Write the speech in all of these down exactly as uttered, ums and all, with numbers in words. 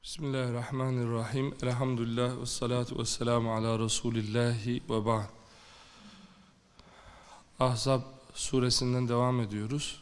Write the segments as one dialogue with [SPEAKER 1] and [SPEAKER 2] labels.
[SPEAKER 1] Bismillahirrahmanirrahim. Elhamdülillah ve salatu ve selamu ala Resulillahi ve ba'd. Ahzab suresinden devam ediyoruz.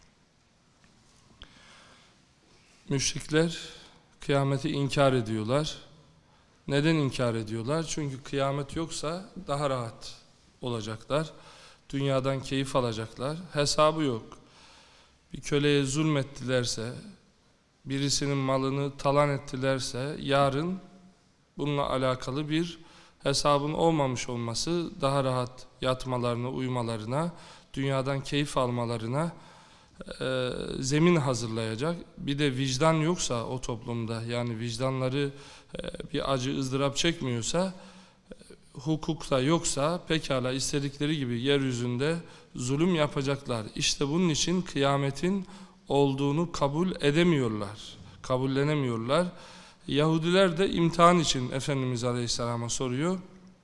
[SPEAKER 1] Müşrikler kıyameti inkar ediyorlar. Neden inkar ediyorlar? Çünkü kıyamet yoksa daha rahat olacaklar. Dünyadan keyif alacaklar. Hesabı yok. Bir köleye zulmettilerse, birisinin malını talan ettilerse yarın bununla alakalı bir hesabın olmamış olması daha rahat yatmalarına, uyumalarına, dünyadan keyif almalarına e, zemin hazırlayacak. Bir de vicdan yoksa o toplumda, yani vicdanları e, bir acı ızdırap çekmiyorsa, e, hukuk da yoksa pekala istedikleri gibi yeryüzünde zulüm yapacaklar. İşte bunun için kıyametin olduğunu kabul edemiyorlar, kabullenemiyorlar. Yahudiler de imtihan için Efendimiz Aleyhisselam'a soruyor.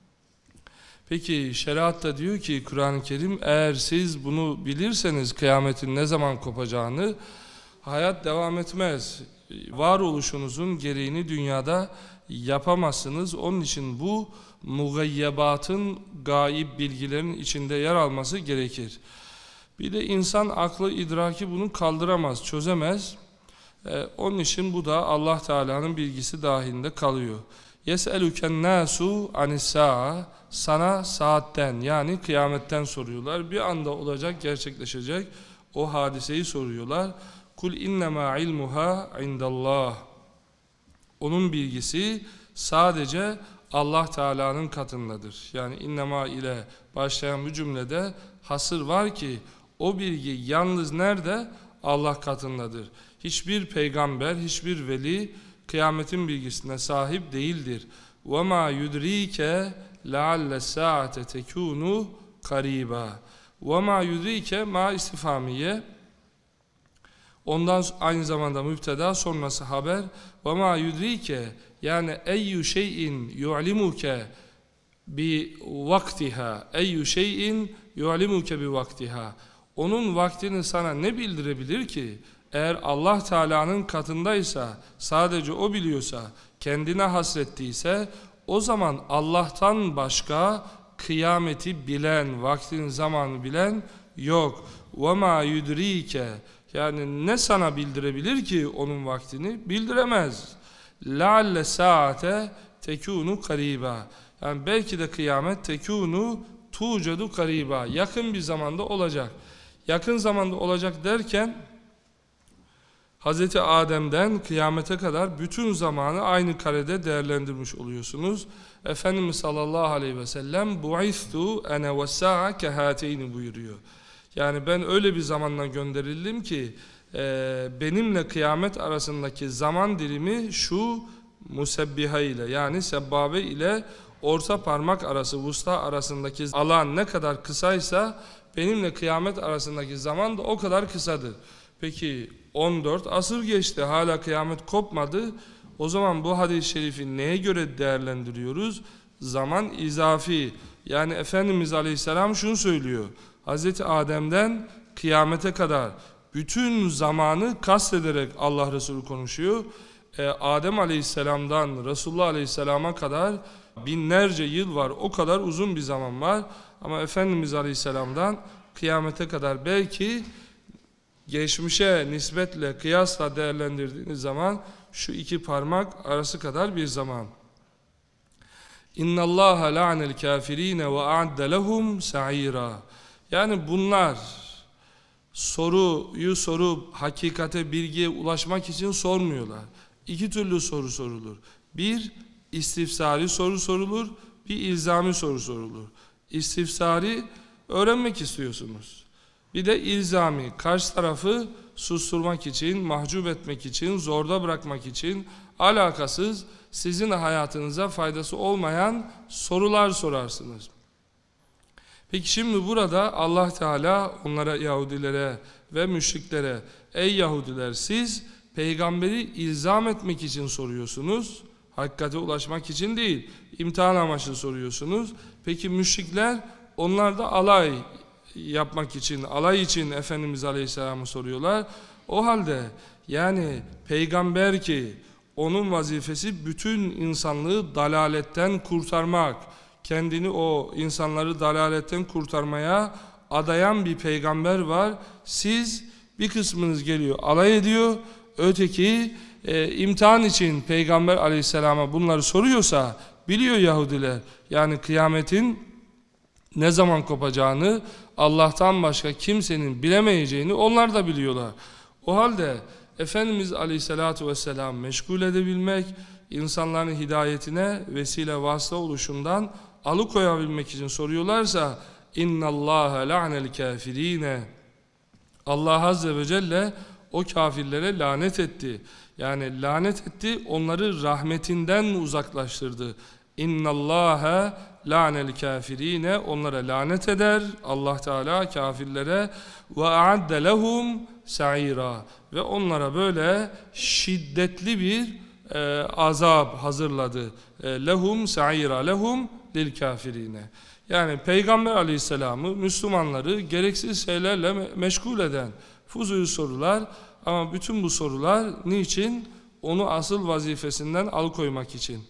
[SPEAKER 1] Peki şeriat da diyor ki, Kur'an-ı Kerim, eğer siz bunu bilirseniz kıyametin ne zaman kopacağını, hayat devam etmez. Varoluşunuzun gereğini dünyada yapamazsınız. Onun için bu mugayyebatın, gaib bilgilerin içinde yer alması gerekir. Bir de insan aklı, idraki bunu kaldıramaz, çözemez. Ee, onun için bu da Allah Teala'nın bilgisi dahilinde kalıyor. Yes'elüken nasu anis-sa'a, sana saatten, yani kıyametten soruyorlar. Bir anda olacak, gerçekleşecek o hadiseyi soruyorlar. Kul innema ilmuha indallah. Onun bilgisi sadece Allah Teala'nın katındadır. Yani innema ile başlayan bu cümlede hasır var ki o bilgi yalnız nerede? Allah katındadır. Hiçbir peygamber, hiçbir veli kıyametin bilgisine sahip değildir. وَمَا يُدْرِيكَ لَعَلَّ السَّاعَةَ تَكُونُ قَرِيبًا. وَمَا يُدْرِيكَ ma istifamiye. Ondan aynı zamanda müpteda, sonrası haber. وَمَا يُدْرِيكَ yani eyyü şeyin yu'limuke bi vaktiha. Eyyü şeyin yu'limuke bi vaktiha. Onun vaktini sana ne bildirebilir ki? Eğer Allah Teala'nın katındaysa, sadece o biliyorsa, kendine hasrettiyse, o zaman Allah'tan başka kıyameti bilen, vaktin zamanı bilen yok. وَمَا يُدْرِيكَ yani ne sana bildirebilir ki onun vaktini? Bildiremez. لَعَلَّ سَاعَةَ تَكُونُ قَرِيبًا yani belki de kıyamet tekûnu tuğcadu kariba, yakın bir zamanda olacak. Yakın zamanda olacak derken Hazreti Adem'den kıyamete kadar bütün zamanı aynı karede değerlendirmiş oluyorsunuz. Efendimiz sallallahu aleyhi ve sellem bu'istu ene ve sa'a kehateyni buyuruyor. Yani ben öyle bir zamandan gönderildim ki e, benimle kıyamet arasındaki zaman dilimi şu musebbiha ile, yani sebbabe ile orta parmak arası, vusta arasındaki alan ne kadar kısaysa benimle kıyamet arasındaki zaman da o kadar kısadır. Peki on dört asır geçti, hala kıyamet kopmadı. O zaman bu hadis-i şerifi neye göre değerlendiriyoruz? Zaman izafi. Yani Efendimiz Aleyhisselam şunu söylüyor. Hazreti Adem'den kıyamete kadar bütün zamanı kastederek Allah Resulü konuşuyor. E, Adem Aleyhisselam'dan Resulullah Aleyhisselam'a kadar binlerce yıl var. O kadar uzun bir zaman var. Ama Efendimiz Aleyhisselam'dan kıyamete kadar belki geçmişe nispetle, kıyasla değerlendirdiğiniz zaman şu iki parmak arası kadar bir zaman. İnna Allaha la'anel kafirine ve a'adde lehum sa'ira. Yani bunlar soruyu sorup hakikate, bilgiye ulaşmak için sormuyorlar. İki türlü soru sorulur. Bir, istifsari soru sorulur. Bir, ilzami soru sorulur. İstifsari, öğrenmek istiyorsunuz. Bir de ilzami, karşı tarafı susturmak için, mahcup etmek için, zorda bırakmak için, alakasız, sizin hayatınıza faydası olmayan sorular sorarsınız. Peki şimdi burada Allah Teala onlara, Yahudilere ve müşriklere, ey Yahudiler, siz peygamberi ilzam etmek için soruyorsunuz, hakikate ulaşmak için değil, imtihan amaçlı soruyorsunuz. Peki müşrikler, onlar da alay yapmak için, alay için Efendimiz Aleyhisselam'ı soruyorlar. O halde yani peygamber ki Onun vazifesi bütün insanlığı dalaletten kurtarmak. Kendini o insanları dalaletten kurtarmaya adayan bir peygamber var. Siz bir kısmınız geliyor alay ediyor. Öteki e, imtihan için Peygamber aleyhisselama bunları soruyorsa biliyor Yahudiler. Yani kıyametin ne zaman kopacağını, Allah'tan başka kimsenin bilemeyeceğini onlar da biliyorlar. O halde Efendimiz Aleyhisselatü Vesselam meşgul edebilmek, insanların hidayetine vesile vasıta oluşundan alıkoyabilmek için soruyorlarsa اِنَّ اللّٰهَ لَعْنَ الْكَافِر۪ينَ Allah Azze ve Celle o kafirlere lanet etti. Yani lanet etti, onları rahmetinden uzaklaştırdı. اِنَّ اللّٰهَ لَعْنَ الْكَافِر۪ينَ Onlara lanet eder Allah Teala kafirlere. وَاَعَدَّ لَهُمْ سَعِيرًا Ve onlara böyle şiddetli bir e, azap hazırladı. E, lehum sa'ira lehum lil kafirine. Yani Peygamber Aleyhisselam'ı, Müslümanları gereksiz şeylerle me meşgul eden fuzuli sorular, ama bütün bu sorular niçin? Onu asıl vazifesinden alıkoymak için.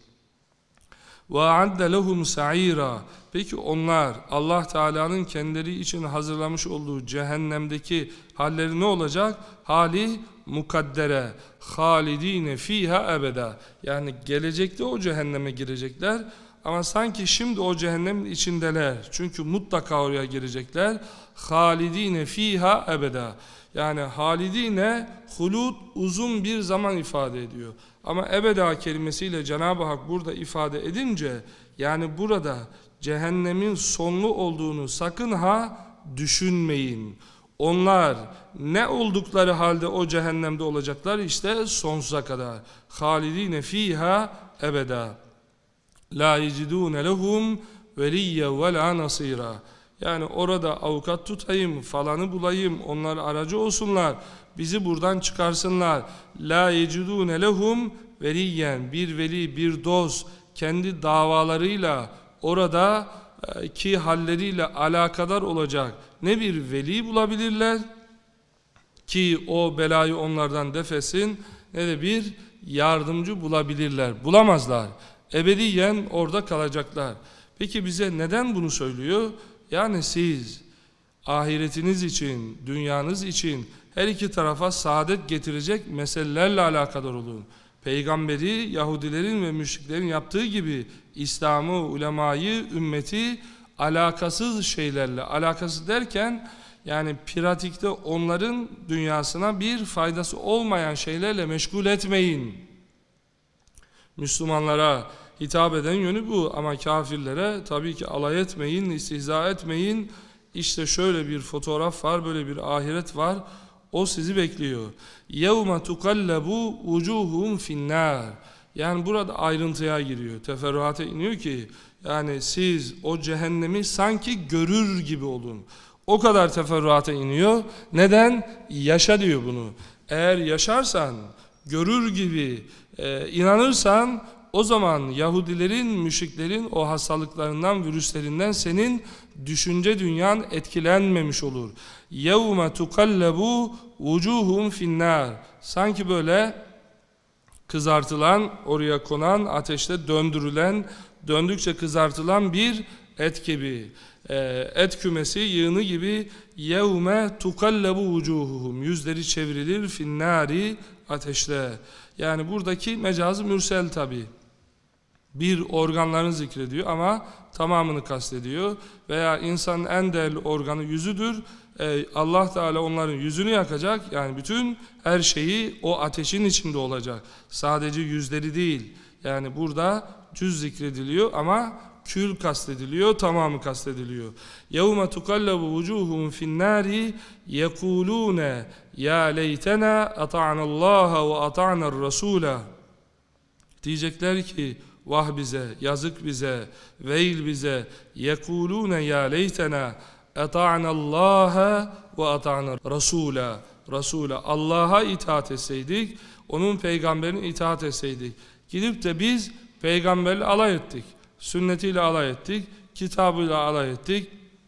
[SPEAKER 1] وَاَعَدَّ لَهُمْ سَعِيرًا Peki onlar Allah Teala'nın kendileri için hazırlamış olduğu cehennemdeki halleri ne olacak? Hali mukaddere, halidine fiha ebeda. Yani gelecekte o cehenneme girecekler ama sanki şimdi o cehennemin içindeler. Çünkü mutlaka oraya girecekler. Halidine fiha ebeda. Yani halidine hulud uzun bir zaman ifade ediyor. Ama ebeda kelimesiyle Cenab-ı Hak burada ifade edince, yani burada cehennemin sonlu olduğunu sakın ha düşünmeyin. Onlar ne oldukları halde o cehennemde olacaklar? İşte sonsuza kadar. Halidine fiha ebeda. La yecidune lehum veliyye ve la nasira. Yani orada avukat tutayım, falanı bulayım, onlar aracı olsunlar, bizi buradan çıkarsınlar. La yecidune lehum veliyyen, bir veli, bir dost, kendi davalarıyla orada ki halleriyle alakadar olacak ne bir veli bulabilirler ki o belayı onlardan defesin, ne de bir yardımcı bulabilirler. Bulamazlar. Ebediyen orada kalacaklar. Peki bize neden bunu söylüyor? Yani siz ahiretiniz için, dünyanız için her iki tarafa saadet getirecek meselelerle alakadar olun. Peygamberi Yahudilerin ve müşriklerin yaptığı gibi İslam'ı, ulemayı, ümmeti alakasız şeylerle, alakasız derken yani pratikte onların dünyasına bir faydası olmayan şeylerle meşgul etmeyin. Müslümanlara hitap eden yönü bu, ama kafirlere tabii ki alay etmeyin, istihza etmeyin. İşte şöyle bir fotoğraf var, böyle bir ahiret var. O sizi bekliyor. يَوْمَ تُقَلَّبُ وُجُوهُمْ فِي النَّارِ Yani burada ayrıntıya giriyor, teferruata iniyor ki yani siz o cehennemi sanki görür gibi olun. O kadar teferruata iniyor. Neden? Yaşa diyor bunu. Eğer yaşarsan, görür gibi e, inanırsan, o zaman Yahudilerin, müşriklerin o hastalıklarından, virüslerinden senin düşünce dünyan etkilenmemiş olur. يَوْمَ تُقَلَّبُ وُجُوهُمْ فِي النَّارِ Sanki böyle kızartılan, oraya konan, ateşte döndürülen, döndükçe kızartılan bir et gibi. E, et kümesi, yığını gibi. يَوْمَ تُقَلَّبُ وُجُوهُهُمْ Yüzleri çevrilir فِي النَّارِ Ateşte. Yani buradaki mecaz-ı mürsel tabi. Bir organlarını zikrediyor ama tamamını kastediyor. Veya insanın en değerli organı yüzüdür. Ee, Allah Teala onların yüzünü yakacak. Yani bütün her şeyi o ateşin içinde olacak. Sadece yüzleri değil. Yani burada cüz zikrediliyor ama kül kastediliyor, tamamı kastediliyor. يَوْمَ تُقَلَّبُ وُجُوهُمْ فِي النَّارِ يَقُولُونَ يَا لَيْتَنَا أَطَعْنَا اللّٰهَ وَأَطَعْنَا الرَّسُولَ Diyecekler ki vah bize, yazık bize, veil bize. يَقُولُونَ يَا لَيْتَنَا اَطَعْنَا اللّٰهَ وَاَطَعْنَا الرَّسُولَ Resul'e, Allah'a itaat etseydik, onun peygamberine itaat etseydik. Gidip de biz peygamberle alay ettik, sünnetiyle alay ettik, kitabıyla alay ettik,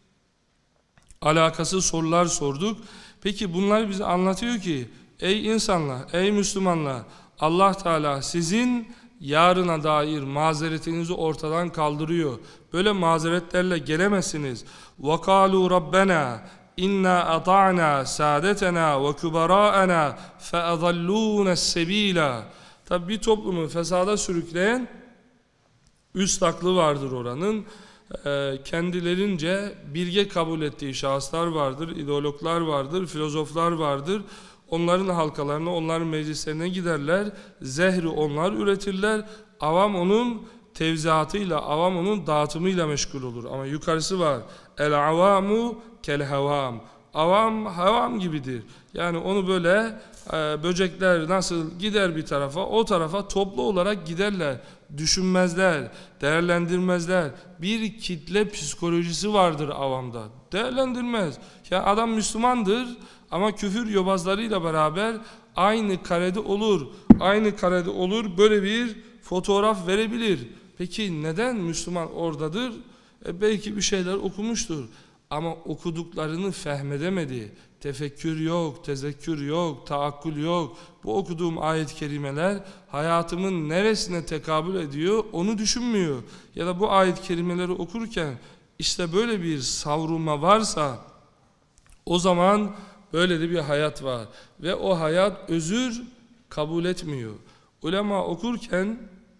[SPEAKER 1] alakasız sorular sorduk. Peki bunlar bize anlatıyor ki ey insanlar, ey Müslümanlar, Allah Teala sizin yarına dair mazeretinizi ortadan kaldırıyor. Böyle mazeretlerle gelemezsiniz. وَقَالُوا رَبَّنَا İnna ata'na saadetena ve kubara'ana fe'adallûne sebîlâ. Tabi bir toplumu fesada sürükleyen üst aklı vardır oranın. E, kendilerince bilge kabul ettiği şahıslar vardır, ideologlar vardır, filozoflar vardır. Onların halkalarına, onların meclislerine giderler. Zehri onlar üretirler. Avam onun tevziatıyla, avam onun dağıtımıyla meşgul olur. Ama yukarısı var. El avamu kel havam. Avam havam gibidir. Yani onu böyle e, böcekler nasıl gider bir tarafa, o tarafa toplu olarak giderler. Düşünmezler, değerlendirmezler. Bir kitle psikolojisi vardır avamda. Değerlendirmez. Yani adam Müslümandır ama küfür yobazlarıyla beraber aynı karede olur. Aynı karede olur. Böyle bir fotoğraf verebilir. Peki neden Müslüman oradadır? E belki bir şeyler okumuştur. Ama okuduklarını fehmedemedi. Tefekkür yok, tezekkür yok, taakkul yok. Bu okuduğum ayet-i kerimeler hayatımın neresine tekabül ediyor onu düşünmüyor. Ya da bu ayet-i kerimeleri okurken işte böyle bir savrulma varsa o zaman böyle de bir hayat var. Ve o hayat özür kabul etmiyor. Ulema okurken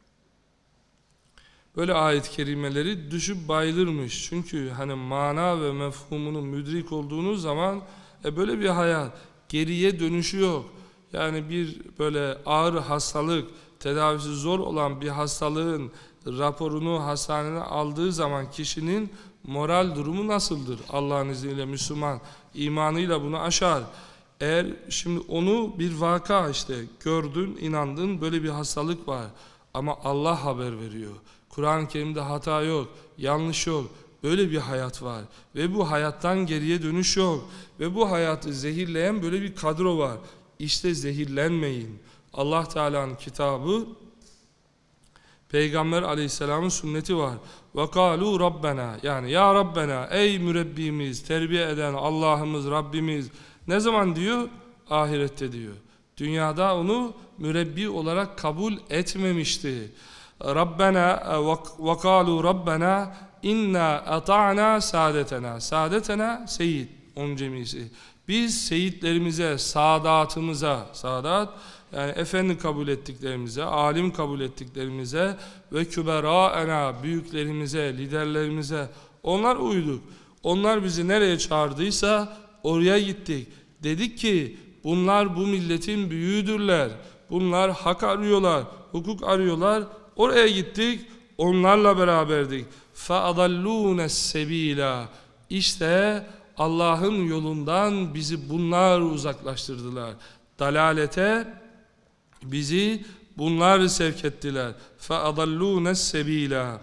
[SPEAKER 1] böyle ayet-i kerimeleri düşüp bayılırmış. Çünkü hani mana ve mefhumunu müdrik olduğunuz zaman e böyle bir hayat, geriye dönüşü yok. Yani bir böyle ağır hastalık, tedavisi zor olan bir hastalığın raporunu hastaneden aldığı zaman kişinin moral durumu nasıldır? Allah'ın izniyle Müslüman imanıyla bunu aşar. Eğer şimdi onu bir vaka işte gördün, inandın, böyle bir hastalık var. Ama Allah haber veriyor. Kur'an-ı Kerim'de hata yok, yanlış yok. Böyle bir hayat var. Ve bu hayattan geriye dönüş yok. Ve bu hayatı zehirleyen böyle bir kadro var. İşte zehirlenmeyin. Allah Teala'nın kitabı, Peygamber Aleyhisselam'ın sünneti var. وَقَالُوا Rabbena, yani ya Rabbena, ey mürebbimiz, terbiye eden Allah'ımız, Rabbimiz. Ne zaman diyor? Ahirette diyor. Dünyada onu mürebbi olarak kabul etmemişti. Rabbena ve kalu Rabbena inna ata'na saadetena. Saadetena seyit, onun cemisi. Biz seyitlerimize, saadatımıza, saadat yani efendi kabul ettiklerimize, alim kabul ettiklerimize ve küberaena, büyüklerimize, liderlerimize onlar uyduk. Onlar bizi nereye çağırdıysa oraya gittik. Dedik ki bunlar bu milletin büyüğüdürler. Bunlar hak arıyorlar, hukuk arıyorlar. Oraya gittik, onlarla beraberdik. فَاَضَلُّونَ السَّب۪يلَ. İşte Allah'ın yolundan bizi bunlar uzaklaştırdılar. Dalalete bizi bunlar sevk ettiler. فَاَضَلُّونَ السَّب۪يلَ.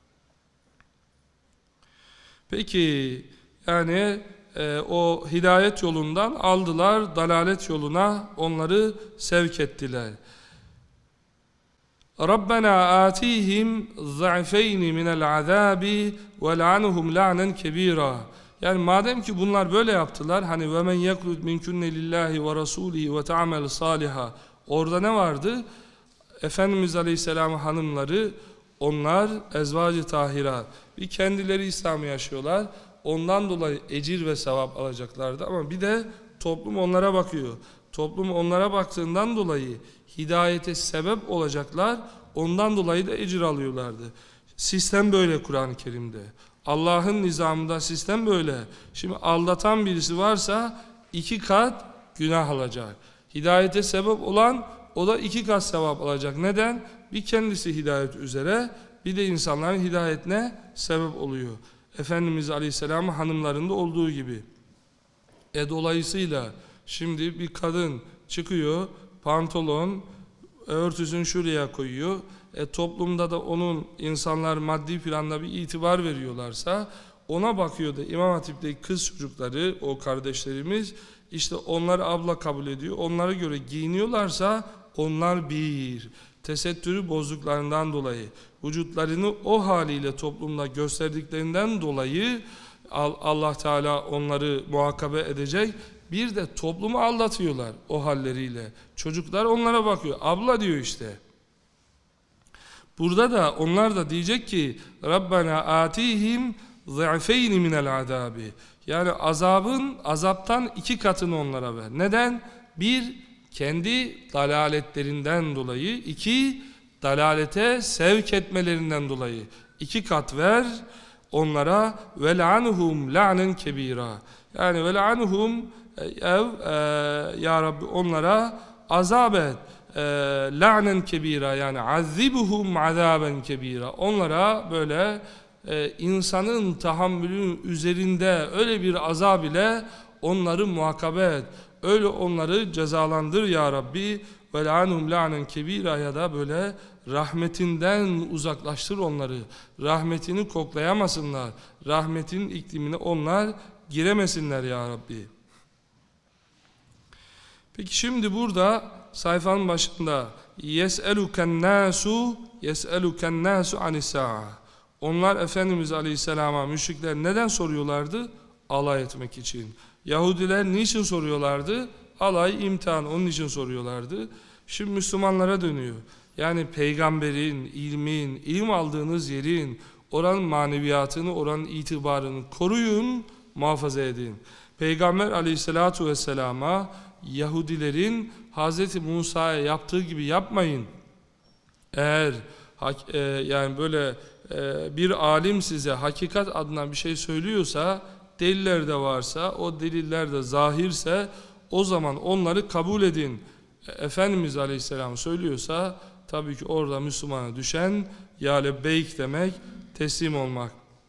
[SPEAKER 1] Peki yani e, o hidayet yolundan aldılar, dalalet yoluna onları sevk ettiler. Rabbena atihim za'feyni minel azabi ve la'anhum la'nen kebira. Yani madem ki bunlar böyle yaptılar, hani ve men yeklud minkunne lillahi ve rasulihi ve ta'amel saliha. Orada ne vardı? Efendimiz Aleyhisselam'ın hanımları, onlar ezvacı tahira. Bir kendileri İslam'ı yaşıyorlar. Ondan dolayı ecir ve sevap alacaklardı. Ama bir de toplum onlara bakıyor. Toplum onlara baktığından dolayı hidayete sebep olacaklar. Ondan dolayı da ecir alıyorlardı. Sistem böyle Kur'an-ı Kerim'de. Allah'ın nizamında sistem böyle. Şimdi aldatan birisi varsa iki kat günah alacak. Hidayete sebep olan o da iki kat sevap alacak. Neden? Bir kendisi hidayet üzere, bir de insanların hidayetine sebep oluyor. Efendimiz Aleyhisselam'ın hanımlarında olduğu gibi. E dolayısıyla şimdi bir kadın çıkıyor, pantolon, örtüsünü şuraya koyuyor. E toplumda da onun insanlar maddi planda bir itibar veriyorlarsa ona bakıyor da İmam Hatip'teki kız çocukları, o kardeşlerimiz işte onları abla kabul ediyor. Onlara göre giyiniyorlarsa onlar bir. Tesettürü bozduklarından dolayı, vücutlarını o haliyle toplumda gösterdiklerinden dolayı Allah Teala onları muhakabe edecek. Bir de toplumu aldatıyorlar o halleriyle. Çocuklar onlara bakıyor. Abla diyor işte. Burada da onlar da diyecek ki Rabbena atihim za'feyni minel azabi. Yani azabın azaptan iki katını onlara ver. Neden? Bir, kendi dalaletlerinden dolayı. İki, dalalete sevk etmelerinden dolayı. İki kat ver onlara. Vel'anhum la'nen kebira. Yani vel'anhum ev e, ya Rabbi onlara azap et. E, la'nen kebira, yani azzibuhum azaben kebira. Onlara böyle e, insanın tahammülünün üzerinde öyle bir azab ile onları muhakabe et. Öyle onları cezalandır ya Rabbi. Vel'anhum la'nen kebira, ya da böyle rahmetinden uzaklaştır onları. Rahmetini koklayamasınlar. Rahmetin iklimine onlar giremesinler ya Rabbi. Peki şimdi burada sayfanın başında yes'eluken nasu yes'eluken nasu anis-sa'a. Onlar Efendimiz Aleyhisselam'a, müşrikler neden soruyorlardı? Alay etmek için. Yahudiler niçin soruyorlardı? Alay, imtihan, onun için soruyorlardı. Şimdi Müslümanlara dönüyor. Yani peygamberin, ilmin, ilim aldığınız yerin, oranın maneviyatını, oranın itibarını koruyun, muhafaza edin. Peygamber Aleyhisselatu Vesselam'a Yahudilerin Hazreti Musa'ya yaptığı gibi yapmayın. Eğer e, yani böyle e, bir alim size hakikat adına bir şey söylüyorsa, deliller de varsa, o deliller de zahirse, o zaman onları kabul edin. Efendimiz Aleyhisselam söylüyorsa tabii ki orada Müslümana düşen ya lebbeyk demek, teslim olmak.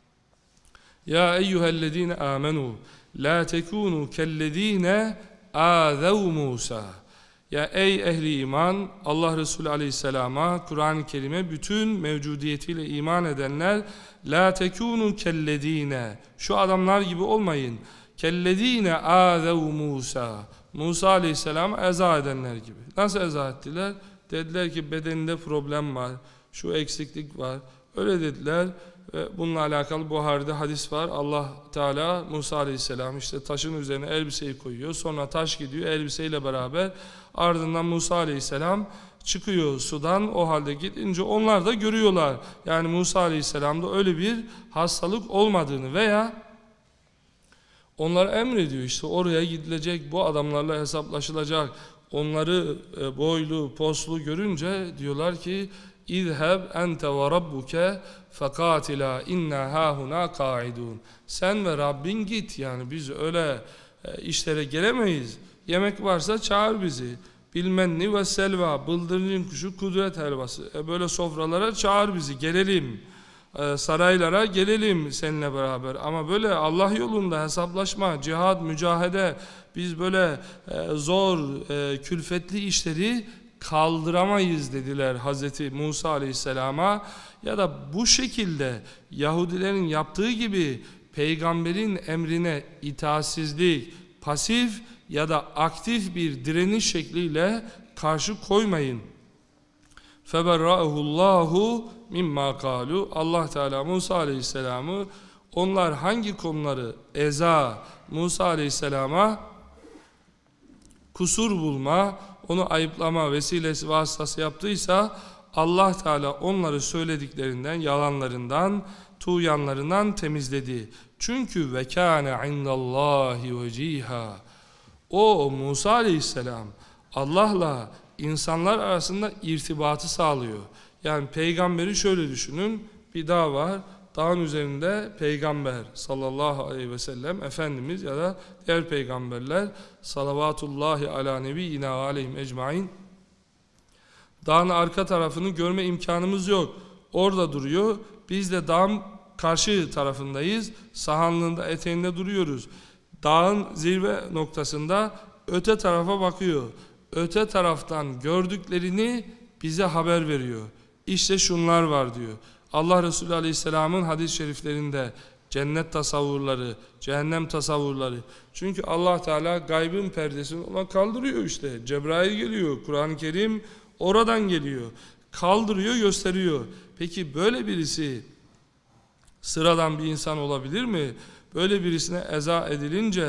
[SPEAKER 1] Ya eyyühellezine amenu la tekunu kellezine âzev Musa. Ya ey ehli iman, Allah Resulü Aleyhisselam'a, Kur'an-ı Kerim'e bütün mevcudiyetiyle iman edenler, la tekunu kellezine, şu adamlar gibi olmayın. Kellezine âzev Musa. Musa Aleyhisselam'ı eza edenler gibi. Nasıl eza ettiler? Dediler ki bedeninde problem var, şu eksiklik var. Öyle dediler. Ve bununla alakalı Buhari'de hadis var. Allah Teala Musa Aleyhisselam işte taşın üzerine elbiseyi koyuyor. Sonra taş gidiyor elbiseyle beraber. Ardından Musa Aleyhisselam çıkıyor sudan. O halde gidince onlar da görüyorlar. Yani Musa Aleyhisselam'da öyle bir hastalık olmadığını veya onlara emrediyor, işte oraya gidilecek, bu adamlarla hesaplaşılacak. Onları e, boylu, poslu görünce diyorlar ki İzheb ente ve rabbuke fekatila inna hahuna kaidun. Sen ve Rabbin git, yani biz öyle e, işlere gelemeyiz. Yemek varsa çağır bizi. Bilmenni ve selva, bıldırcın kuşu, kudret helvası. E, böyle sofralara çağır bizi, gelelim. E, saraylara gelelim seninle beraber. Ama böyle Allah yolunda hesaplaşma, cihad, mücahede, biz böyle e, zor, e, külfetli işleri kaldıramayız dediler Hazreti Musa Aleyhisselam'a. Ya da bu şekilde Yahudilerin yaptığı gibi peygamberin emrine itaatsizlik, pasif ya da aktif bir direniş şekliyle karşı koymayın. Feberra'ehullahu mimma kalu. Allah Teala Musa Aleyhisselam'ı, onlar hangi konuları eza, Musa Aleyhisselam'a kusur bulma, onu ayıplama vesilesi vasıtası yaptıysa, Allah Teala onları söylediklerinden, yalanlarından, tuğyanlarından temizledi. Çünkü ve kâne indallahi veciha. O Musa Aleyhisselam Allah'la insanlar arasında irtibatı sağlıyor. Yani peygamberi şöyle düşünün, bir dağ var, dağın üzerinde peygamber sallallahu aleyhi ve sellem Efendimiz ya da diğer peygamberler salavatullahi ala nebiyyina aleyhim ecmain. Dağın arka tarafını görme imkanımız yok. Orada duruyor. Biz de dağın karşı tarafındayız. Sahanlığında, eteğinde duruyoruz. Dağın zirve noktasında öte tarafa bakıyor. Öte taraftan gördüklerini bize haber veriyor. İşte şunlar var diyor. Allah Resulü Aleyhisselam'ın hadis-i şeriflerinde cennet tasavvurları, cehennem tasavvurları. Çünkü Allah Teala gaybın perdesini ona kaldırıyor işte. Cebrail geliyor, Kur'an-ı Kerim oradan geliyor. Kaldırıyor, gösteriyor. Peki böyle birisi sıradan bir insan olabilir mi? Böyle birisine eza edilince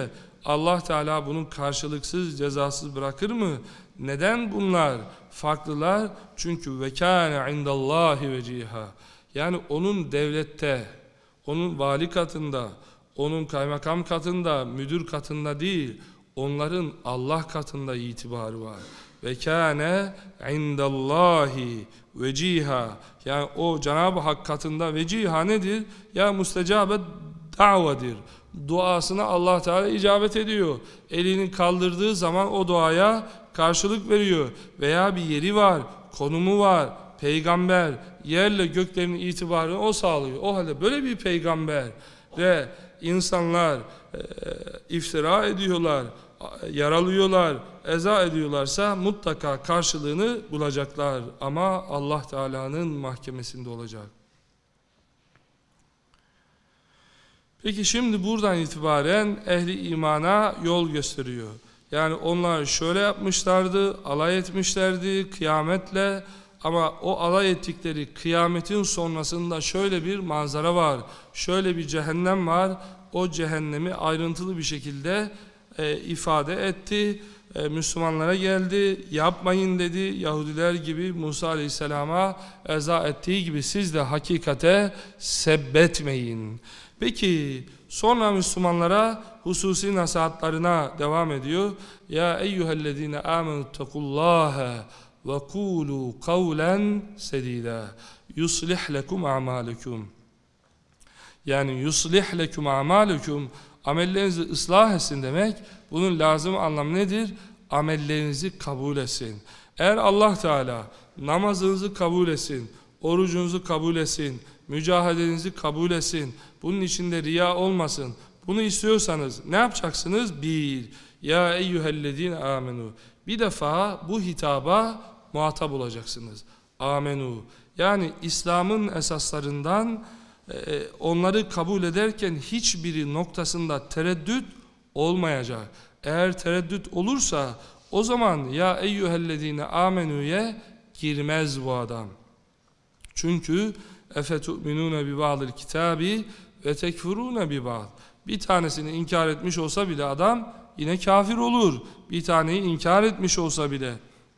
[SPEAKER 1] Allah Teala bunun karşılıksız, cezasız bırakır mı? Neden bunlar farklılar? Çünkü ve kâne indallâhi veciha. Yani onun devlette, onun vali katında, onun kaymakam katında, müdür katında değil, onların Allah katında itibarı var. Ve kâne indallâhi veciha. Yani o Cenab-ı Hak katında veciha nedir? Ya müstecabet da'vadir. Duasına Allah Teala icabet ediyor. Elini kaldırdığı zaman o duaya karşılık veriyor. Veya bir yeri var, konumu var, peygamber, yerle göklerin itibarını o sağlıyor. O halde böyle bir peygamber ve insanlar e, iftira ediyorlar, yaralıyorlar, eza ediyorlarsa mutlaka karşılığını bulacaklar. Ama Allah Teala'nın mahkemesinde olacak. Peki şimdi buradan itibaren ehli imana yol gösteriyor. Yani onlar şöyle yapmışlardı, alay etmişlerdi kıyametle, ama o alay ettikleri kıyametin sonrasında şöyle bir manzara var, şöyle bir cehennem var. O cehennemi ayrıntılı bir şekilde e, ifade etti. E, Müslümanlara geldi, yapmayın dedi. Yahudiler gibi Musa Aleyhisselam'a eza ettiği gibi siz de hakikate sebbetmeyin. Peki sonra Müslümanlara hususi nasihatlarına devam ediyor. Ya eyyühellezine amenüttekullâhe ve kûlû kavlen sedîdâ yuslih lekum a'mâlekum. Yani yuslih lekum a'mâlekum, amellerinizi ıslah etsin demek. Bunun lazım anlamı nedir? Amellerinizi kabul etsin. Eğer Allah Teala namazınızı kabul etsin, orucunuzu kabul etsin, mücahedenizi kabul etsin, bunun içinde riya olmasın, bunu istiyorsanız ne yapacaksınız? Bir, ya eyyühellezine amenu. Bir defa bu hitaba muhatap olacaksınız. Amenu. Yani İslam'ın esaslarından e, onları kabul ederken hiçbiri noktasında tereddüt olmayacak. Eğer tereddüt olursa o zaman ya eyyühellezine amenu'ye girmez bu adam. Çünkü efetu'minûne bi ba'dil kitâbi ve tekfurûne bi ba'd. Bir tanesini inkar etmiş olsa bile adam yine kafir olur. Bir taneyi inkar etmiş olsa bile.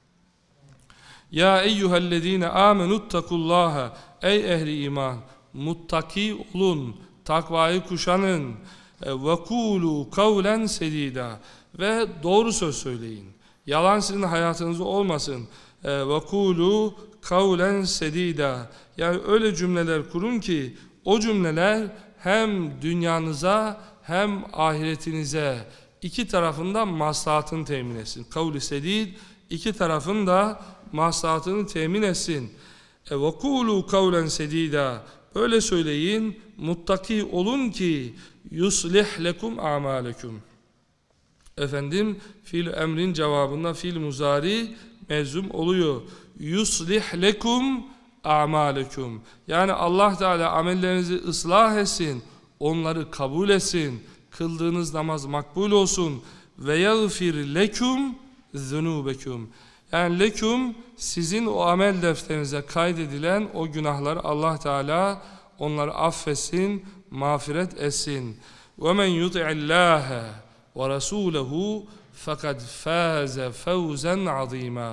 [SPEAKER 1] Ya eyyühellezine amenuttakullâhe. Ey ehli iman, muttaki olun, takvayı kuşanın. Ve kûlû kavlen sedîdâ. Ve doğru söz söyleyin. Yalan sizin hayatınızda olmasın. Ve kûlû kavlen sedîdâ. Yani öyle cümleler kurun ki o cümleler hem dünyanıza hem ahiretinize iki tarafında maslahatını temin etsin. Kavli sedîd, iki tarafın da maslahatını temin etsin. E ve kûlû kavlen sedîdâ. Böyle söyleyin, muttaki olun ki yuslih lekum a'mâlekum. Efendim, fiil emrin cevabında fiil muzari mezum oluyor. Yuslih lekum a'mâlekum. Yani Allah Teala amellerinizi ıslah etsin, onları kabul etsin, kıldığınız namaz makbul olsun. Ve yagfir lekum zunubekum. Yani lekum, sizin o amel defterinize kaydedilen o günahları Allah Teala onları affetsin, mağfiret etsin. وَمَنْ يُطِعِ اللّٰهَ وَرَسُولَهُ فَقَدْ فَازَ فَوْزًا عَظِيمًا.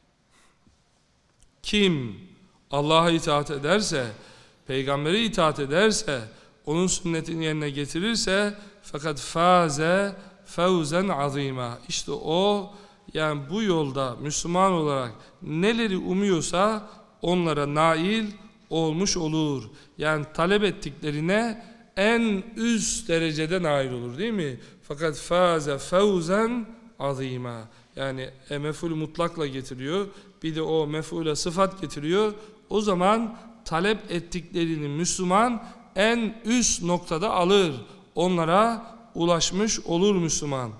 [SPEAKER 1] Kim Allah'a itaat ederse, peygambere itaat ederse, onun sünnetini yerine getirirse fakat faze fevzen azima. İşte o, yani bu yolda Müslüman olarak neleri umuyorsa onlara nail olmuş olur. Yani talep ettiklerine en üst derecede nail olur, değil mi? Fakat faze fevzen azima. Yani e, mef'ul mutlakla getiriyor. Bir de o mef'ule sıfat getiriyor. O zaman talep ettiklerini Müslüman en üst noktada alır. Onlara ulaşmış olur Müslüman.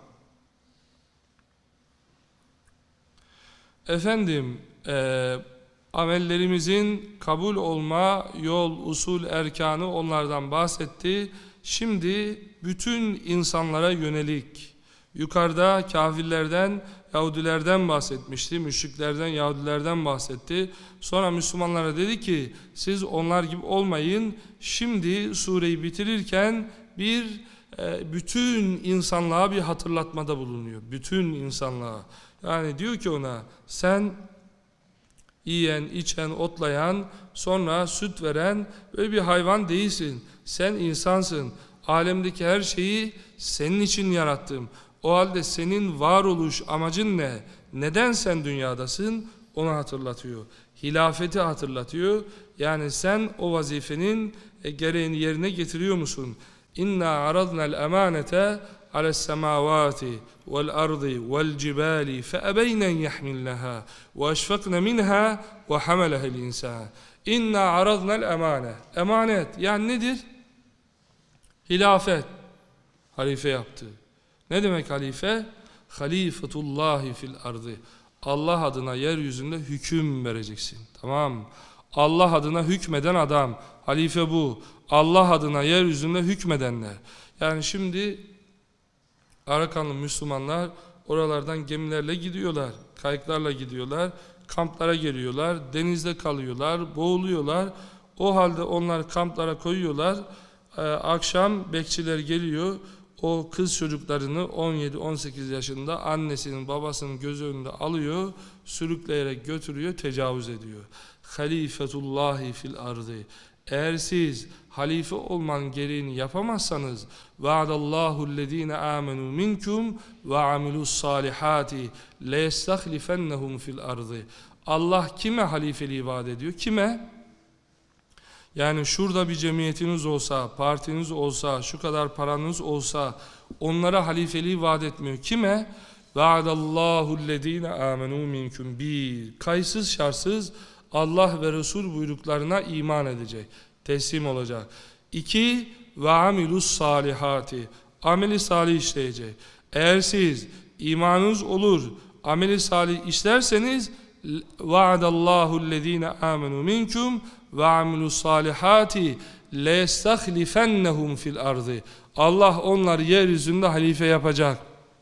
[SPEAKER 1] Efendim, e, amellerimizin kabul olma yol, usul, erkanı onlardan bahsetti. Şimdi bütün insanlara yönelik, yukarıda kafirlerden, Yahudilerden bahsetmişti, müşriklerden, Yahudilerden bahsetti. Sonra Müslümanlara dedi ki, siz onlar gibi olmayın. Şimdi sureyi bitirirken bir e, bütün insanlığa bir hatırlatmada bulunuyor. Bütün insanlığa. Yani diyor ki ona, sen yiyen, içen, otlayan, sonra süt veren böyle bir hayvan değilsin. Sen insansın. Alemdeki her şeyi senin için yarattım. O halde senin varoluş amacın ne? Neden sen dünyadasın? Onu hatırlatıyor. Hilafeti hatırlatıyor. Yani sen o vazifenin gereğini yerine getiriyor musun? İnna aradna'l emanete ale's semavati vel ardı vel cibali fe ebeynen yahmilnaha ve eşfakna minha ve hamalaha'l insan. İnna aradna'l emane. Emanet yani nedir? Hilafet. Halife yaptı. Ne demek halife? Halifetullahi fil ardı. Allah adına yeryüzünde hüküm vereceksin. Tamam. Allah adına hükmeden adam. Halife bu. Allah adına yeryüzünde hükmedenler. Yani şimdi Arakanlı Müslümanlar oralardan gemilerle gidiyorlar. Kayıklarla gidiyorlar. Kamplara geliyorlar. Denizde kalıyorlar. Boğuluyorlar. O halde onlar kamplara koyuyorlar. Ee, akşam bekçiler geliyor. O kız çocuklarını on yedi on sekiz yaşında annesinin babasının göz önünde alıyor, sürükleyerek götürüyor, tecavüz ediyor. Halifetullahi fil ardı. Eğer siz halife olmanın gereğini yapamazsanız vaadallahu ellezine amenu minkum ve amilus salihati leyestahlifennehum fil ardı. Allah kime halifeliği vaat ediyor? Kime? Yani şurada bir cemiyetiniz olsa, partiniz olsa, şu kadar paranız olsa onlara halifeliği vaat etmiyor. Kime? Vaadallahu ellezine amenu minkum. Bir, kayıtsız şartsız Allah ve Resul buyruklarına iman edecek, teslim olacak. İki, ve amilus salihati. Ameli salih işleyecek. Eğer siz imanınız olur, ameli salih işlerseniz vaadallahu ellezine amenu minkum ve amilus salihati leyestahlifennehum fil ardı. Allah onları yeryüzünde halife yapacak.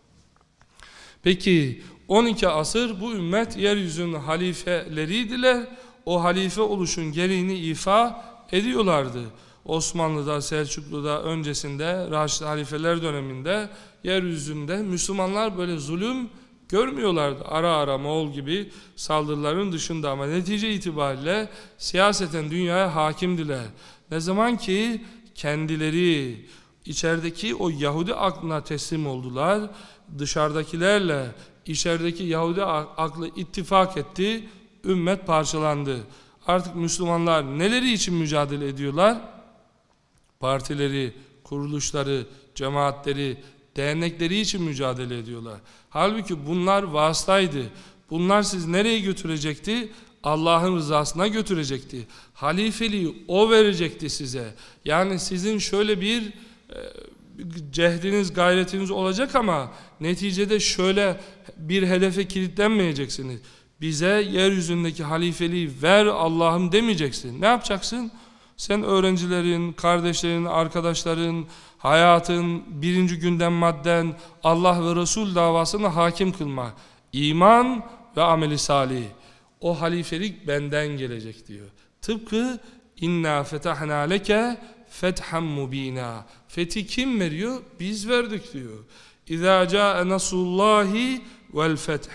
[SPEAKER 1] Peki on iki asır bu ümmet yeryüzünün halifeleriydiler. O halife oluşun gereğini ifa ediyorlardı. Osmanlı'da, Selçuklu'da, öncesinde, Raşid halifeler döneminde yeryüzünde Müslümanlar böyle zulüm görmüyorlardı. Ara ara Moğol gibi saldırıların dışında, ama netice itibariyle siyaseten dünyaya hakimdiler. Ne zaman ki kendileri içerideki o Yahudi aklına teslim oldular, dışarıdakilerle içerideki Yahudi aklı ittifak etti, ümmet parçalandı. Artık Müslümanlar neleri için mücadele ediyorlar? Partileri, kuruluşları, cemaatleri, dernekleri için mücadele ediyorlar. Halbuki bunlar vasıtaydı. Bunlar siz nereye götürecekti? Allah'ın rızasına götürecekti. Halifeliği o verecekti size. Yani sizin şöyle bir e, cehdiniz, gayretiniz olacak ama neticede şöyle bir hedefe kilitlenmeyeceksiniz. Bize yeryüzündeki halifeliği ver Allah'ım demeyeceksin. Ne yapacaksın? Sen öğrencilerin, kardeşlerin, arkadaşların, hayatın, birinci günden madden Allah ve Resul davasını hakim kılmak. İman ve ameli salih. O halifelik benden gelecek diyor. Tıpkı inna fetahna leke fethan mubina. Fethi kim veriyor? Biz verdik diyor. İzâ câe nasrullâhi vel feth.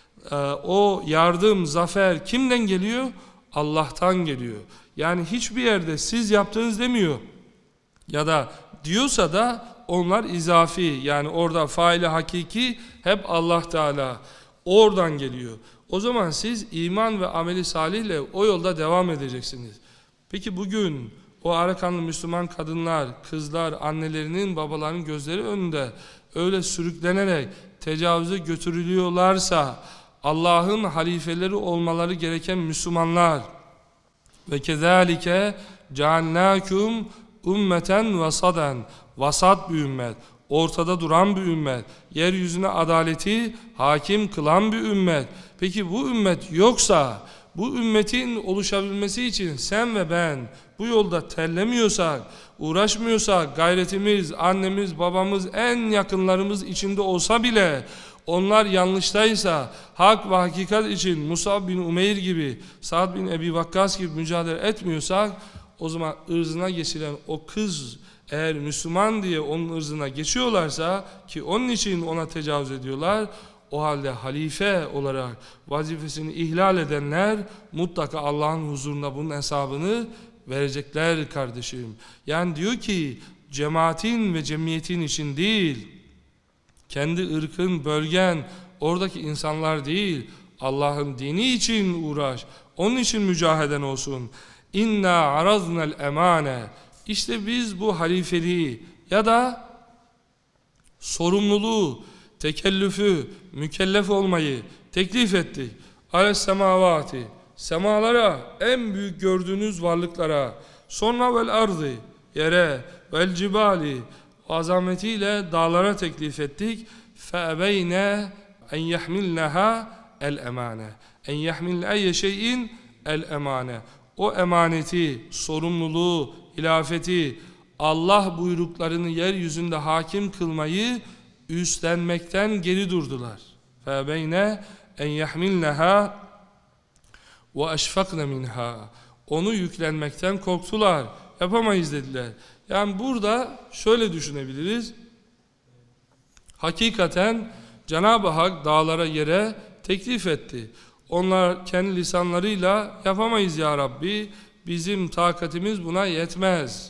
[SPEAKER 1] O yardım, zafer kimden geliyor? Allah'tan geliyor. Yani hiçbir yerde siz yaptığınız demiyor. Ya da diyorsa da onlar izafi. Yani orada faili hakiki hep Allah Teala. Oradan geliyor. O zaman siz iman ve ameli salihle o yolda devam edeceksiniz. Peki bugün o Arakanlı Müslüman kadınlar, kızlar, annelerinin, babalarının gözleri önünde öyle sürüklenerek tecavüze götürülüyorlarsa Allah'ın halifeleri olmaları gereken Müslümanlar ve kezalike cealnâkum ümmeten vasaden, vasat bir ümmet, ortada duran bir ümmet, yeryüzüne adaleti hakim kılan bir ümmet. Peki bu ümmet yoksa, bu ümmetin oluşabilmesi için sen ve ben bu yolda terlemiyorsak, uğraşmıyorsak, gayretimiz, annemiz, babamız, en yakınlarımız içinde olsa bile onlar yanlıştaysa, hak ve hakikat için Musab bin Umeyr gibi, Sa'd bin Ebi Vakkas gibi mücadele etmiyorsak, o zaman ırzına geçilen o kız Eğer Müslüman diye onun ırzına geçiyorlarsa, ki onun için ona tecavüz ediyorlar, o halde halife olarak vazifesini ihlal edenler mutlaka Allah'ın huzurunda bunun hesabını verecekler kardeşim. Yani diyor ki cemaatin ve cemiyetin için değil, kendi ırkın, bölgen, oradaki insanlar değil, Allah'ın dini için uğraş, onun için mücaheden olsun. İnna araznal emane. İşte biz bu halifeliği ya da sorumluluğu, tekellüfü, mükellef olmayı teklif ettik. Ales semavati, semalara, en büyük gördüğünüz varlıklara, sonra vel ardı, yere, vel cibali, azametiyle dağlara teklif ettik. Feebeyne en yahmilneha el emane. En yahmilne eyye şeyin el emane. O emaneti, sorumluluğu, hilafeti, Allah buyruklarını yeryüzünde hakim kılmayı üstlenmekten geri durdular. Feebeyne en yahmilneha ve eşfakne minha. Onu yüklenmekten korktular. Yapamayız dediler. Yani burada şöyle düşünebiliriz. Hakikaten Cenab-ı Hak dağlara, yere teklif etti. Onlar kendi lisanlarıyla yapamayız ya Rabbi, bizim takatimiz buna yetmez.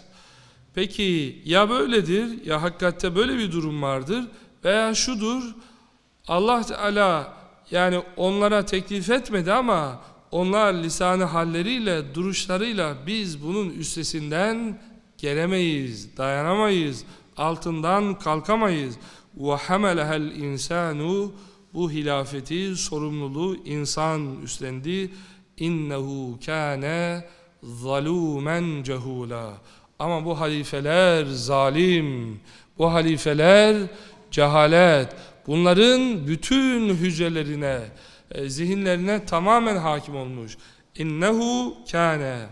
[SPEAKER 1] Peki ya böyledir, ya hakikatte böyle bir durum vardır veya şudur, Allah Teala yani onlara teklif etmedi ama onlar lisanı halleriyle, duruşlarıyla biz bunun üstesinden gelemeyiz, dayanamayız, altından kalkamayız. وَحَمَلَهَا الْاِنْسَانُ Bu hilafeti, sorumluluğu insan üstlendi. اِنَّهُ كَانَ ظَلُومًا جَهُولًا Ama bu halifeler zalim, bu halifeler cehalet, bunların bütün hücrelerine, zihinlerine tamamen hakim olmuş. İnnehu kâne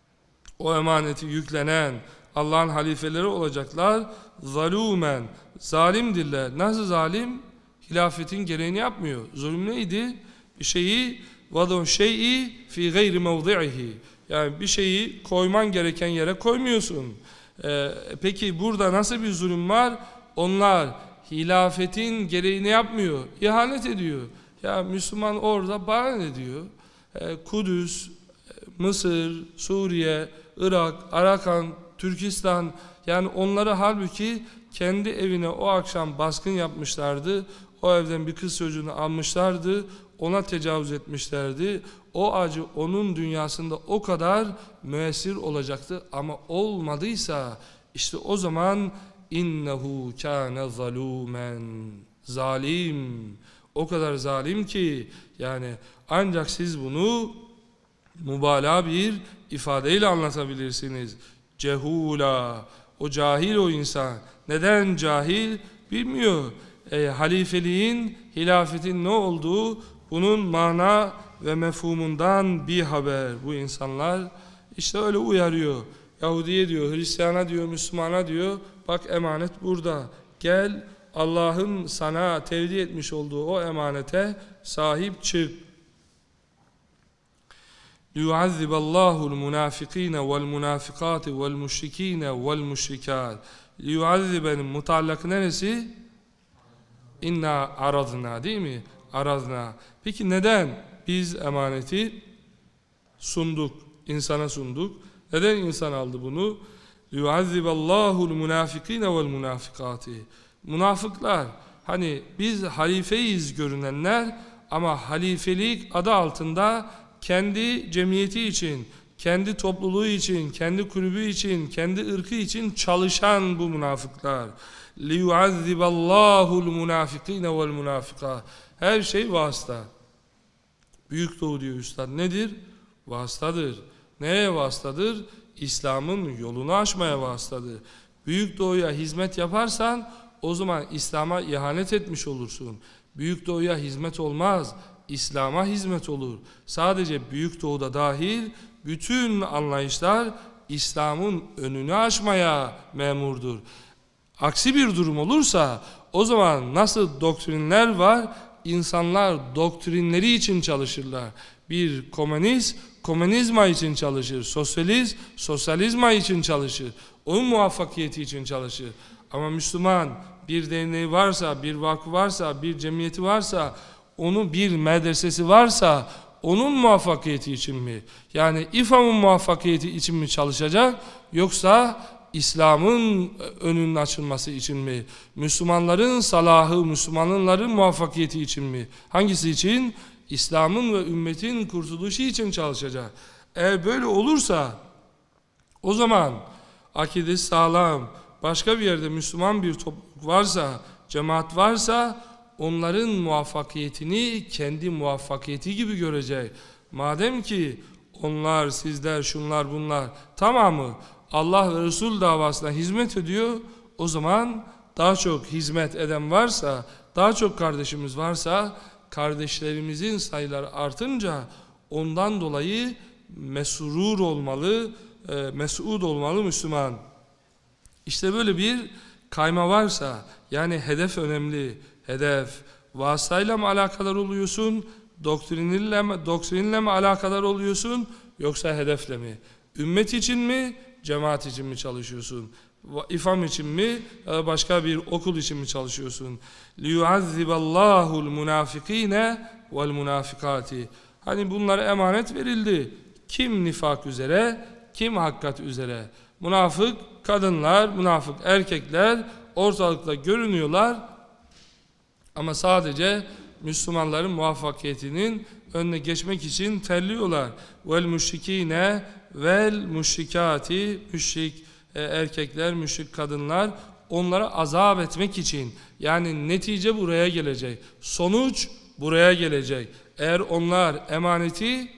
[SPEAKER 1] O emaneti yüklenen Allah'ın halifeleri olacaklar. Zalûmen Zalimdirler. Nasıl zalim? Hilafetin gereğini yapmıyor. Zulüm neydi? Bir şeyi vadu şey'i fi gayri mevdi'ihi. Yani bir şeyi koyman gereken yere koymuyorsun. Ee, peki burada nasıl bir zulüm var? Onlar hilafetin gereğini yapmıyor. İhanet ediyor. Ya Müslüman orada bana ne diyor? Ee, Kudüs, Mısır, Suriye, Irak, Arakan, Türkistan, yani onları halbuki kendi evine o akşam baskın yapmışlardı. O evden bir kız çocuğunu almışlardı. Ona tecavüz etmişlerdi. O acı onun dünyasında o kadar müessir olacaktı. Ama olmadıysa işte o zaman innehu kâne zalûmen zalim. O kadar zalim ki yani ancak siz bunu mübalağa bir ifadeyle anlatabilirsiniz. Cehula. O cahil o insan. Neden cahil? Bilmiyor. E, halifeliğin, hilafetin ne olduğu, bunun mana ve mefhumundan bir haber bu insanlar. İşte öyle uyarıyor. Yahudi'ye diyor, Hristiyana diyor, Müslümana diyor, bak emanet burada. Gel Allah'ın sana tevdi etmiş olduğu o emanete sahip çık. لِيُعَذِّبَ اللّٰهُ الْمُنَافِقِينَ وَالْمُنَافِقَاتِ وَالْمُشْرِك۪ينَ وَالْمُشْرِكَاتِ لِيُعَذِّبَ'nin mutallak neresi? İnna aradna değil mi? Aradna. Peki neden biz emaneti sunduk, insana sunduk? Neden insan aldı bunu? لِيُعَذِّبَ اللّٰهُ الْمُنَافِقِينَ وَالْمُنَافِقَاتِ Münafıklar, hani biz halifeyiz görünenler ama halifelik adı altında kendi cemiyeti için, kendi topluluğu için, kendi kulübü için, kendi ırkı için çalışan bu münafıklar. لِيُعَذِّبَ اللّٰهُ الْمُنَافِقِينَ وَالْمُنَافِقَاتِ Her şey vasıta. Büyük Doğu diyor Üstad. Nedir? Vasıtadır. Neye vasıtadır? İslam'ın yolunu aşmaya vasıtadır. Büyük Doğu'ya hizmet yaparsan o zaman İslam'a ihanet etmiş olursun. Büyük Doğu'ya hizmet olmaz. İslam'a hizmet olur. Sadece Büyük Doğu'da dahil bütün anlayışlar İslam'ın önünü aşmaya memurdur. Aksi bir durum olursa o zaman nasıl doktrinler var? İnsanlar doktrinleri için çalışırlar. Bir komünist, komünizma için çalışır. Sosyalist, sosyalizma için çalışır. onun muvaffakiyeti için çalışır. Ama Müslüman bir derneği varsa, bir vakfı varsa, bir cemiyeti varsa, onun bir medresesi varsa, onun muvaffakiyeti için mi? Yani İFAM'ın muvaffakiyeti için mi çalışacak? Yoksa İslam'ın önünün açılması için mi? Müslümanların salahı, Müslümanların muvaffakiyeti için mi? Hangisi için? İslam'ın ve ümmetin kurtuluşu için çalışacak. Eğer böyle olursa, o zaman akidesi sağlam, başka bir yerde Müslüman bir topluluk varsa, cemaat varsa, onların muvaffakiyetini kendi muvaffakiyeti gibi görecek. Madem ki onlar, sizler, şunlar, bunlar tamamı Allah ve Resul davasına hizmet ediyor, o zaman daha çok hizmet eden varsa, daha çok kardeşimiz varsa, kardeşlerimizin sayıları artınca ondan dolayı mesrur olmalı, e, mes'ud olmalı Müslüman. İşte böyle bir kayma varsa, yani hedef önemli, hedef, vasıtayla mı alakadar oluyorsun, doktrinle mi, doktrinle mi alakadar oluyorsun, yoksa hedefle mi? Ümmet için mi, cemaat için mi çalışıyorsun? İFAM için mi, ya da başka bir okul için mi çalışıyorsun? لِيُعَذِّبَ اللّٰهُ الْمُنَافِق۪ينَ وَالْمُنَافِقَاتِ. Hani bunlara emanet verildi. Kim nifak üzere, kim hakikat üzere? Münafık kadınlar, münafık erkekler ortalıkta görünüyorlar. Ama sadece Müslümanların muvaffakiyetinin önüne geçmek için terliyorlar. Vel müşrikine vel müşrikati, müşrik erkekler, müşrik kadınlar, onlara azap etmek için. Yani netice buraya gelecek. Sonuç buraya gelecek. Eğer onlar emaneti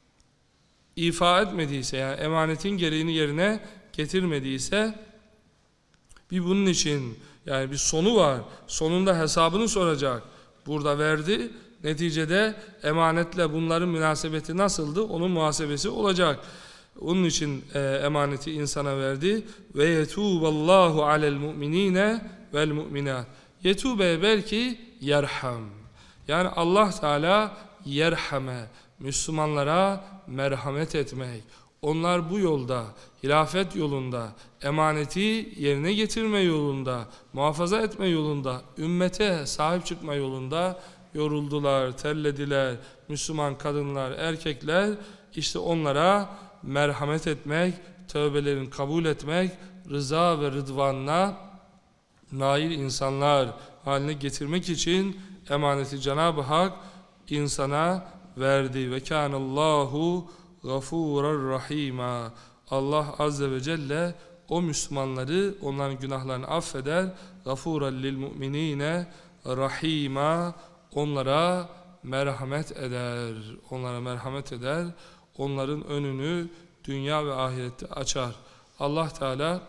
[SPEAKER 1] ifa etmediyse, yani emanetin gereğini yerine getirmediyse, bir bunun için yani bir sonu var. Sonunda hesabını soracak. Burada verdi. Neticede emanetle bunların münasebeti nasıldı? Onun muhasebesi olacak. Onun için e, emaneti insana verdi. Ve yetuballahu alel mu'minine vel mu'minat. Yetube belki yerham. Yani Allah Teala yerhame, Müslümanlara merhamet etmek. Onlar bu yolda, hilafet yolunda, emaneti yerine getirme yolunda, muhafaza etme yolunda, ümmete sahip çıkma yolunda yoruldular, terlediler. Müslüman kadınlar, erkekler, işte onlara merhamet etmek, tövbelerini kabul etmek, rıza ve rıdvanına nail insanlar haline getirmek için emaneti Cenab-ı Hak insana verdi. Ve kânallâhu gafûrar rahîmâ. Allah Azze ve Celle o Müslümanları, onların günahlarını affeder. Gafûran lil mu'minîne rahîmâ. Onlara merhamet eder. Onlara merhamet eder. Onların önünü dünya ve ahirette açar. Allah Teala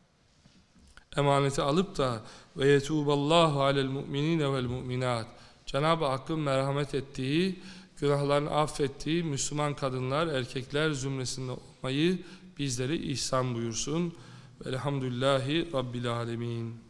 [SPEAKER 1] emaneti alıp da ve yetuballahu alel mu'minine vel mu'minat. Cenab-ı Hakk'ın merhamet ettiği, günahlarını affettiği Müslüman kadınlar, erkekler zümresinde olmayı bizlere ihsan buyursun. Velhamdülillahi Rabbil alemin.